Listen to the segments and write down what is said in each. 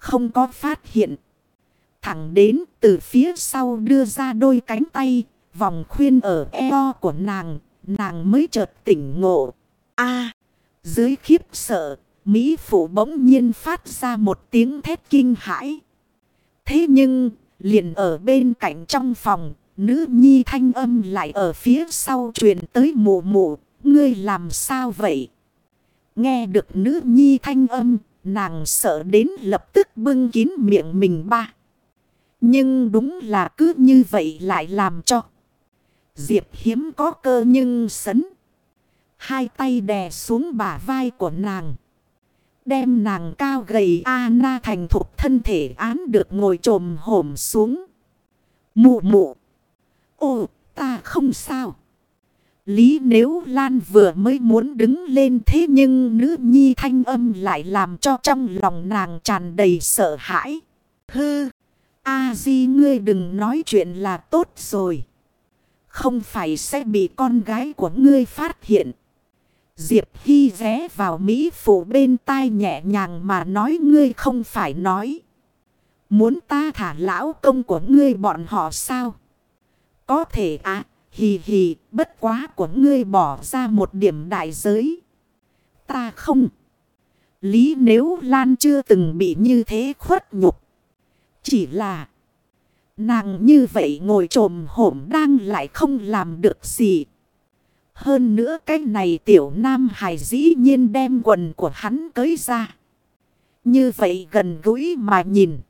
không có phát hiện. Thẳng đến từ phía sau đưa ra đôi cánh tay, vòng khuyên ở eo của nàng mới chợt tỉnh ngộ. Dưới khiếp sợ, mỹ phụ bỗng nhiên phát ra một tiếng thét kinh hãi. Thế nhưng, liền ở bên cạnh trong phòng, nữ nhi thanh âm lại ở phía sau truyền tới: mụ mụ, ngươi làm sao vậy? Nghe được nữ nhi thanh âm, nàng sợ đến lập tức bưng kín miệng mình ba. Nhưng đúng là cứ như vậy lại làm cho Diệp Hiếm có cơ nhưng sấn. Hai tay đè xuống bả vai của nàng, đem nàng cao gầy Anna thành thục thân thể án được ngồi chồm hổm xuống. Mụ mụ. Ồ, ta không sao. Lý Nếu Lan vừa mới muốn đứng lên, thế nhưng nữ nhi thanh âm lại làm cho trong lòng nàng tràn đầy sợ hãi. Hư, A-di ngươi đừng nói chuyện là tốt rồi. Không phải sẽ bị con gái của ngươi phát hiện. Diệp Hy ghé vào mỹ phụ bên tai nhẹ nhàng mà nói: ngươi không phải nói muốn ta thả lão công của ngươi bọn họ sao? Có thể à, hì hì, bất quá của ngươi bỏ ra một điểm đại giới. Ta không. Lý Nếu Lan chưa từng bị như thế khuất nhục. Chỉ là nàng như vậy ngồi chồm hổm đang lại không làm được gì. Hơn nữa cái này tiểu nam hài dĩ nhiên đem quần của hắn cởi ra. Như vậy gần gũi mà nhìn.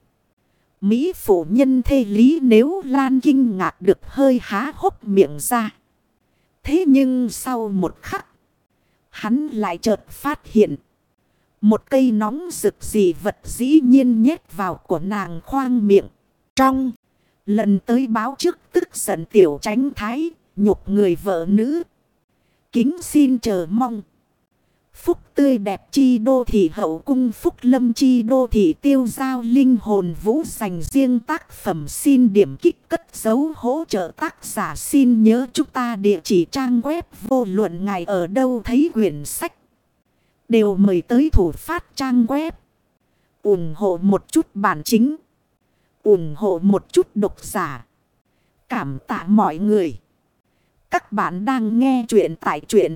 Mỹ phụ nhân thê Lý Nếu Lan kinh ngạc được hơi há hốc miệng ra. Thế nhưng sau một khắc, hắn lại chợt phát hiện một cây nóng rực dị vật dĩ nhiên nhét vào của nàng khoang miệng. Trong lần tới báo trước tức giận tiểu tránh thái, nhục người vợ nữ. Kính xin chờ mong. Phúc tươi đẹp chi đô thị hậu cung, phúc lâm chi đô thị tiêu giao linh hồn vũ, dành riêng tác phẩm. Xin điểm kích cất dấu hỗ trợ tác giả. Xin nhớ chúng ta địa chỉ trang web vô luận ngài ở đâu thấy quyển sách đều mời tới thủ phát trang web. Ủng hộ một chút bản chính, ủng hộ một chút độc giả. Cảm tạ mọi người. Các bạn đang nghe chuyện tại truyện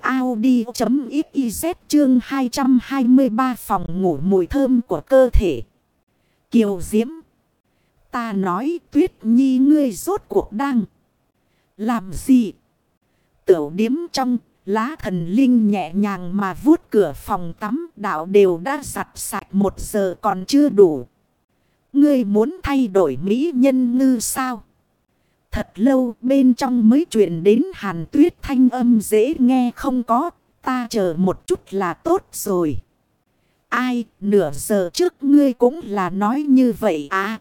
audio.xyz chương 223 phòng ngủ mùi thơm của cơ thể. Kiều Diễm. Ta nói Tuyết Nhi ngươi rốt cuộc đang làm gì? Tiểu điếm trong, Lá Thần Linh nhẹ nhàng mà vuốt cửa phòng tắm. Đạo đều đã giặt sạch 1 giờ còn chưa đủ. Ngươi muốn thay đổi mỹ nhân ngư sao? Thật lâu bên trong mới truyền đến Hàn Tuyết thanh âm dễ nghe: không có, ta chờ một chút là tốt rồi. Ai, nửa giờ trước ngươi cũng là nói như vậy à?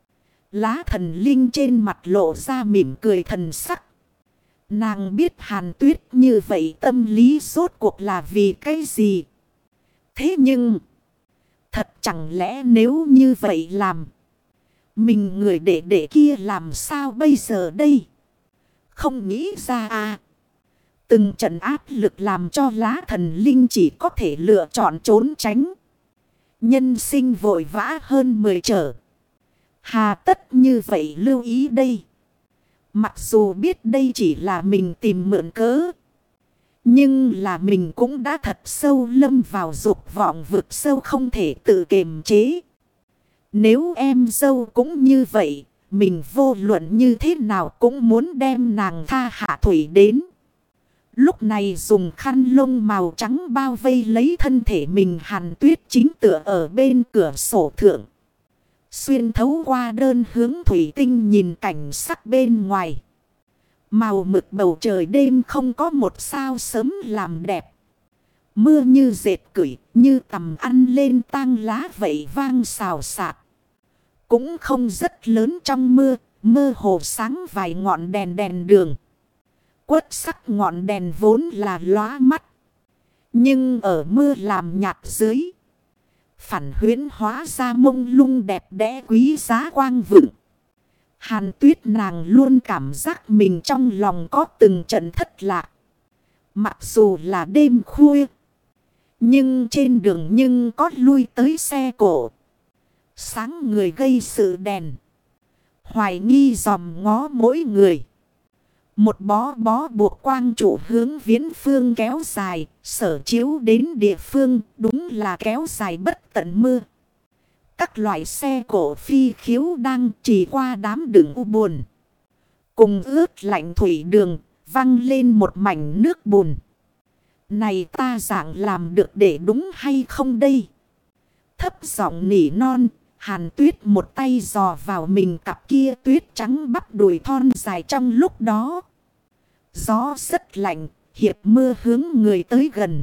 Lá Thần Linh trên mặt lộ ra mỉm cười thần sắc. Nàng biết Hàn Tuyết như vậy tâm lý rốt cuộc là vì cái gì. Thế nhưng, thật chẳng lẽ nếu như vậy làm, mình người đệ kia làm sao bây giờ đây? Không nghĩ ra à. Từng trận áp lực làm cho Lá Thần Linh chỉ có thể lựa chọn trốn tránh. Nhân sinh vội vã hơn 10 trở. Hà tất như vậy lưu ý đây. Mặc dù biết đây chỉ là mình tìm mượn cớ, nhưng là mình cũng đã thật sâu lâm vào dục vọng vực sâu không thể tự kiềm chế. Nếu em dâu cũng như vậy, mình vô luận như thế nào cũng muốn đem nàng tha hạ thủy đến. Lúc này dùng khăn lông màu trắng bao vây lấy thân thể mình, Hàn Tuyết chính tựa ở bên cửa sổ thượng. Xuyên thấu qua đơn hướng thủy tinh nhìn cảnh sắc bên ngoài. Màu mực bầu trời đêm không có một sao sớm làm đẹp. Mưa như dệt cửi, như tầm ăn lên tang lá vậy vang xào xạc. Cũng không rất lớn trong mưa, mơ hồ sáng vài ngọn đèn đường. Quất sắc ngọn đèn vốn là lóa mắt, nhưng ở mưa làm nhạt dưới, phản huyễn hóa ra mông lung đẹp đẽ quý giá quang vựng. Hàn Tuyết nàng luôn cảm giác mình trong lòng có từng trận thất lạc. Mặc dù là đêm khuya, nhưng trên đường nhưng có lui tới xe cộ. Sáng người gây sự đèn. Hoài nghi dòm ngó mỗi người. Một bó buộc quang trụ hướng viễn phương kéo dài. Sở chiếu đến địa phương đúng là kéo dài bất tận mưa. Các loại xe cổ phi khiếu đang chỉ qua đám đường u buồn. Cùng ướt lạnh thủy đường văng lên một mảnh nước bùn. Này ta dạng làm được để đúng hay không đây? Thấp giọng nỉ non. Hàn Tuyết một tay dò vào mình cặp kia tuyết trắng bắp đùi thon dài trong lúc đó. Gió rất lạnh, hiệp mưa hướng người tới gần.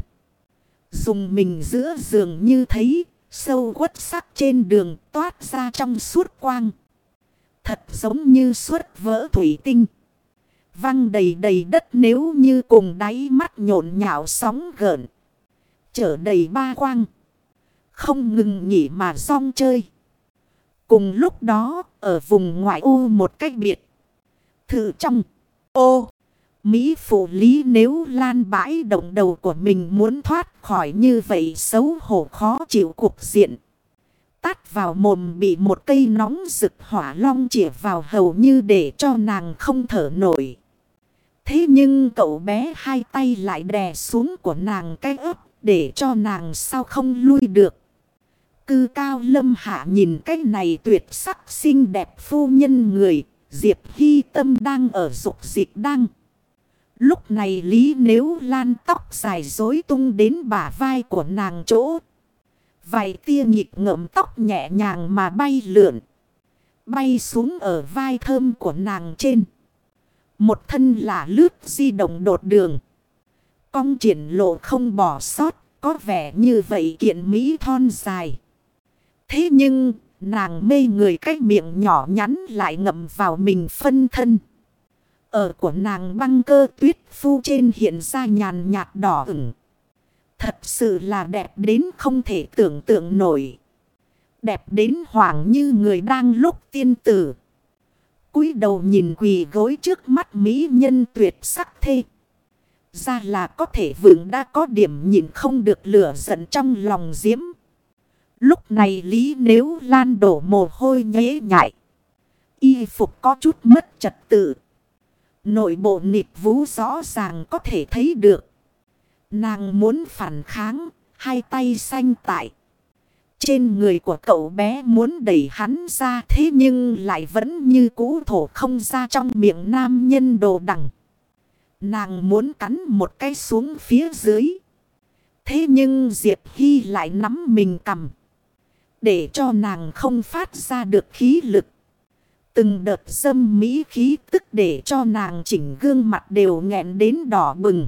Dùng mình giữa giường như thấy, sâu quất sắc trên đường toát ra trong suốt quang. Thật giống như suốt vỡ thủy tinh. Văng đầy đầy đất nếu như cùng đáy mắt nhộn nhạo sóng gợn. Chở đầy ba quang. Không ngừng nghỉ mà rong chơi. Cùng lúc đó, ở vùng ngoại ô một cách biệt. Thử trong ô, Mỹ phụ Lý nếu lan bãi động đầu của mình muốn thoát khỏi như vậy xấu hổ khó chịu cục diện. Tát vào mồm bị một cây nóng rực hỏa long chĩa vào hầu như để cho nàng không thở nổi. Thế nhưng cậu bé hai tay lại đè xuống của nàng cái ớt để cho nàng sao không lui được. Cư Cao Lâm Hạ nhìn cái này tuyệt sắc xinh đẹp phu nhân người, Diệp Hy Tâm đang ở dục dịch đang. Lúc này Lý Nếu Lan tóc dài rối tung đến bả vai của nàng chỗ. Vài tia nhịp ngậm tóc nhẹ nhàng mà bay lượn. Bay xuống ở vai thơm của nàng trên. Một thân là lướt di động đột đường. Cong triển lộ không bỏ sót, có vẻ như vậy kiện mỹ thon dài. Thế nhưng, nàng mê người cái miệng nhỏ nhắn lại ngậm vào mình phân thân. Ở của nàng băng cơ tuyết phu trên hiện ra nhàn nhạt đỏ ửng. Thật sự là đẹp đến không thể tưởng tượng nổi. Đẹp đến hoảng như người đang lúc tiên tử. Cúi đầu nhìn quỳ gối trước mắt mỹ nhân tuyệt sắc thê. Ra là có thể vượng đã có điểm nhìn không được lửa giận trong lòng diễm. Lúc này Lý Nếu Lan đổ mồ hôi nhễ nhại. Y phục có chút mất trật tự. Nội bộ nịt vú rõ ràng có thể thấy được. Nàng muốn phản kháng, hai tay xanh tại. Trên người của cậu bé muốn đẩy hắn ra thế nhưng lại vẫn như cũ thổ không ra trong miệng nam nhân đồ đằng. Nàng muốn cắn một cái xuống phía dưới. Thế nhưng Diệp Hy lại nắm mình cầm. Để cho nàng không phát ra được khí lực. Từng đợt dâm mỹ khí tức để cho nàng chỉnh gương mặt đều nghẹn đến đỏ bừng.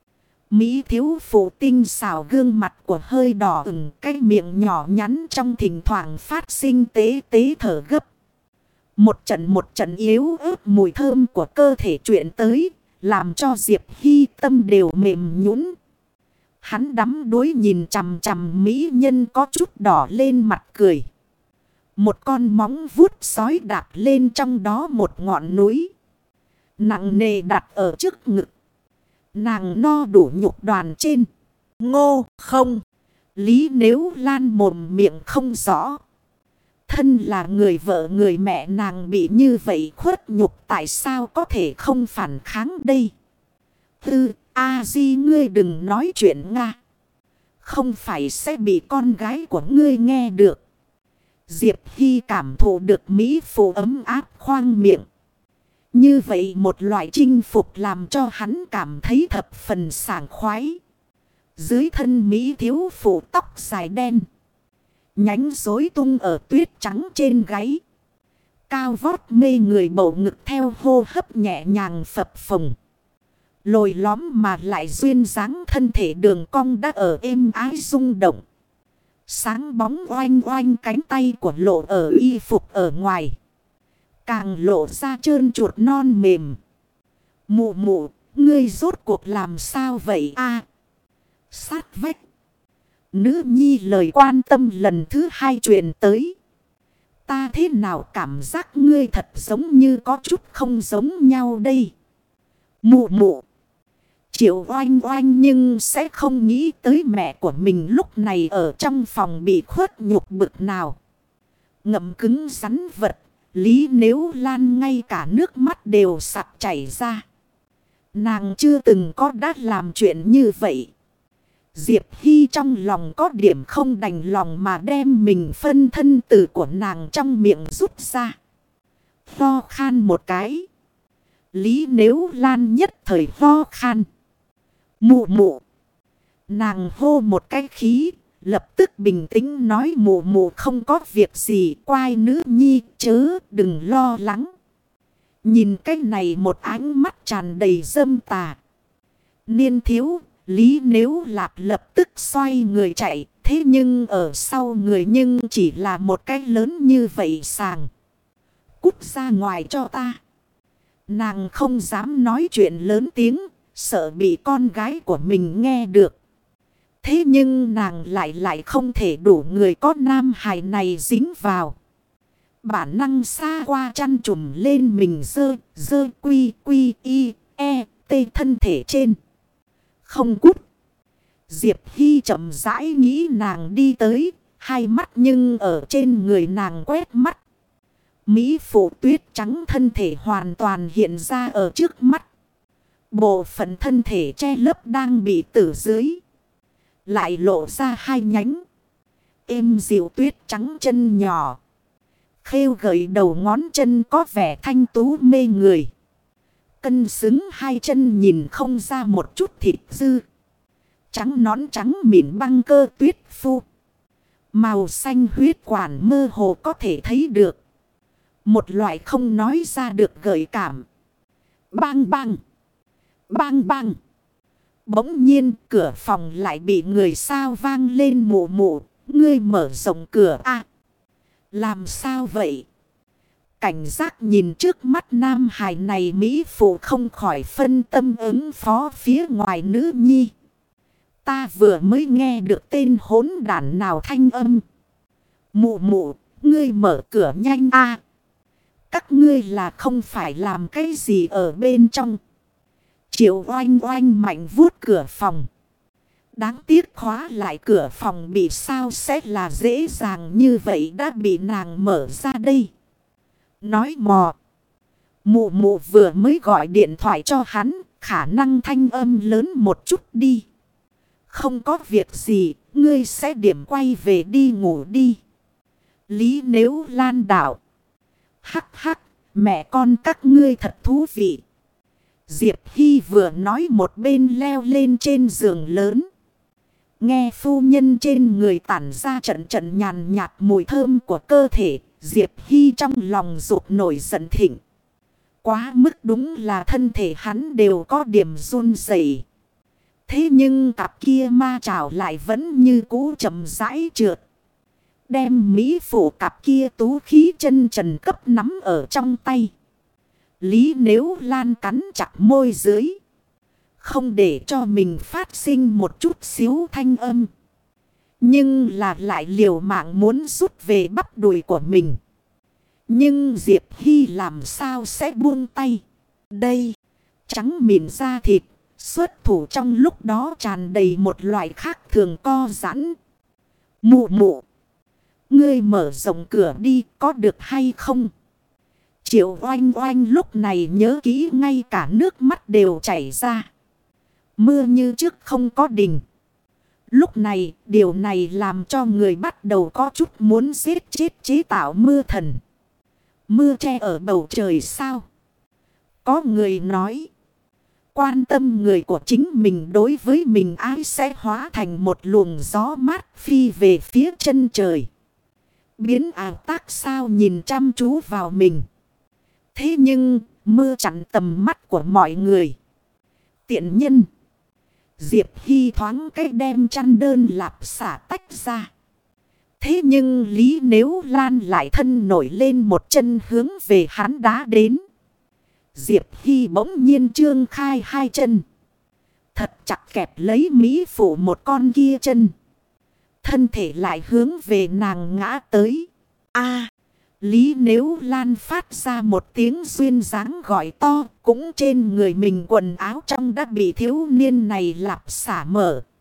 Mỹ thiếu phụ tinh xảo gương mặt của hơi đỏ ửng, cái miệng nhỏ nhắn trong thỉnh thoảng phát sinh tế tế thở gấp. Một trận yếu ớt mùi thơm của cơ thể chuyển tới, làm cho Diệp Hy Tâm đều mềm nhũn. Hắn đắm đuối nhìn chằm chằm mỹ nhân có chút đỏ lên mặt cười. Một con móng vuốt sói đạp lên trong đó một ngọn núi. Nặng nề đặt ở trước ngực. Nàng no đủ nhục đoàn trên. Ngô không. Lý Nếu Lan mồm miệng không rõ. Thân là người vợ người mẹ nàng bị như vậy khuất nhục tại sao có thể không phản kháng đây. A-di ngươi đừng nói chuyện Nga. Không phải sẽ bị con gái của ngươi nghe được. Diệp Hy cảm thụ được mỹ phụ ấm áp khoang miệng. Như vậy một loại chinh phục làm cho hắn cảm thấy thập phần sảng khoái. Dưới thân mỹ thiếu phụ tóc dài đen. Nhánh rối tung ở tuyết trắng trên gáy. Cao vót mê người bầu ngực theo hô hấp nhẹ nhàng phập phồng. Lồi lõm mà lại duyên dáng thân thể đường cong đã ở êm ái rung động. Sáng bóng oanh oanh cánh tay của lộ ở y phục ở ngoài. Càng lộ ra trơn chuột non mềm. Mụ mụ, ngươi rốt cuộc làm sao vậy a? Sát vách. Nữ nhi lời quan tâm lần thứ hai truyền tới. Ta thế nào cảm giác ngươi thật giống như có chút không giống nhau đây. Mụ mụ. Triệu oanh oanh nhưng sẽ không nghĩ tới mẹ của mình lúc này ở trong phòng bị khuất nhục bực nào. Ngậm cứng rắn vật. Lý Nếu Lan ngay cả nước mắt đều sặc chảy ra. Nàng chưa từng có đã làm chuyện như vậy. Diệp Hy trong lòng có điểm không đành lòng mà đem mình phân thân tử của nàng trong miệng rút ra. Ho khan một cái. Lý Nếu Lan nhất thời ho khan. Mụ mụ. Nàng hô một cái khí. Lập tức bình tĩnh nói mụ mụ không có việc gì. Quai nữ nhi chớ đừng lo lắng. Nhìn cái này một ánh mắt tràn đầy dâm tà. Niên thiếu. Lý Nếu Lạp lập tức xoay người chạy. Thế nhưng ở sau người nhưng chỉ là một cái lớn như vậy sàng. Cút ra ngoài cho ta. Nàng không dám nói chuyện lớn tiếng. Sợ bị con gái của mình nghe được. Thế nhưng nàng lại không thể đủ người có nam hài này dính vào. Bản năng xa qua chăn trùm lên mình dơ quy y e tê thân thể trên. Không cút. Diệp Hy chậm rãi nghĩ nàng đi tới. Hai mắt nhưng ở trên người nàng quét mắt. Mỹ phụ tuyết trắng thân thể hoàn toàn hiện ra ở trước mắt. Bộ phận thân thể che lấp đang bị tử dưới. Lại lộ ra hai nhánh. Êm dịu tuyết trắng chân nhỏ. Khêu gợi đầu ngón chân có vẻ thanh tú mê người. Cân xứng hai chân nhìn không ra một chút thịt dư. Trắng nón trắng mịn băng cơ tuyết phu. Màu xanh huyết quản mơ hồ có thể thấy được. Một loại không nói ra được gợi cảm. Bang bang. Bang bang. Bỗng nhiên cửa phòng lại bị người sao vang lên mụ mụ. Ngươi mở rộng cửa a. Làm sao vậy? Cảnh giác nhìn trước mắt nam hài này Mỹ phụ không khỏi phân tâm ứng phó phía ngoài nữ nhi. Ta vừa mới nghe được tên hỗn đản nào thanh âm. Mụ mụ, ngươi mở cửa nhanh a. Các ngươi là không phải làm cái gì ở bên trong. Triệu oanh oanh mạnh vuốt cửa phòng. Đáng tiếc khóa lại cửa phòng bị sao sẽ là dễ dàng như vậy đã bị nàng mở ra đây. Nói mò. Mụ mụ vừa mới gọi điện thoại cho hắn. Khả năng thanh âm lớn một chút đi. Không có việc gì. Ngươi sẽ điểm quay về đi ngủ đi. Lý Nếu Lan đạo. Hắc hắc. Mẹ con các ngươi thật thú vị. Diệp Hy vừa nói một bên leo lên trên giường lớn. Nghe phu nhân trên người tản ra trận nhàn nhạt mùi thơm của cơ thể. Diệp Hy trong lòng rụt nổi giận thịnh. Quá mức đúng là thân thể hắn đều có điểm run rẩy. Thế nhưng cặp kia ma chảo lại vẫn như cũ chậm rãi trượt. Đem Mỹ phụ cặp kia tú khí chân trần cấp nắm ở trong tay. Lý Nếu Lan cắn chặt môi dưới. Không để cho mình phát sinh một chút xíu thanh âm. Nhưng là lại liều mạng muốn rút về bắp đùi của mình. Nhưng Diệp Hy làm sao sẽ buông tay. Đây, trắng mịn da thịt, xuất thủ trong lúc đó tràn đầy một loại khác thường co giãn. Mụ mụ, ngươi mở rộng cửa đi có được hay không? Triệu oanh oanh lúc này nhớ kỹ ngay cả nước mắt đều chảy ra. Mưa như trước không có đình. Lúc này điều này làm cho người bắt đầu có chút muốn giết chết chế tạo mưa thần. Mưa tre ở bầu trời sao? Có người nói. Quan tâm người của chính mình đối với mình ai sẽ hóa thành một luồng gió mát phi về phía chân trời. Biến ảo tác sao nhìn chăm chú vào mình. Thế nhưng mưa chặn tầm mắt của mọi người. Tiện nhân. Diệp Hy thoáng cái đem chăn đơn lạp xả tách ra. Thế nhưng Lý Nếu Lan lại thân nổi lên một chân hướng về hắn đá đến. Diệp Hy bỗng nhiên trương khai hai chân. Thật chặt kẹp lấy Mỹ phụ một con kia chân. Thân thể lại hướng về nàng ngã tới. A, Lý Nếu Lan phát ra một tiếng duyên dáng gọi to. Cũng trên người mình quần áo trong đã bị thiếu niên này lạp xả mở.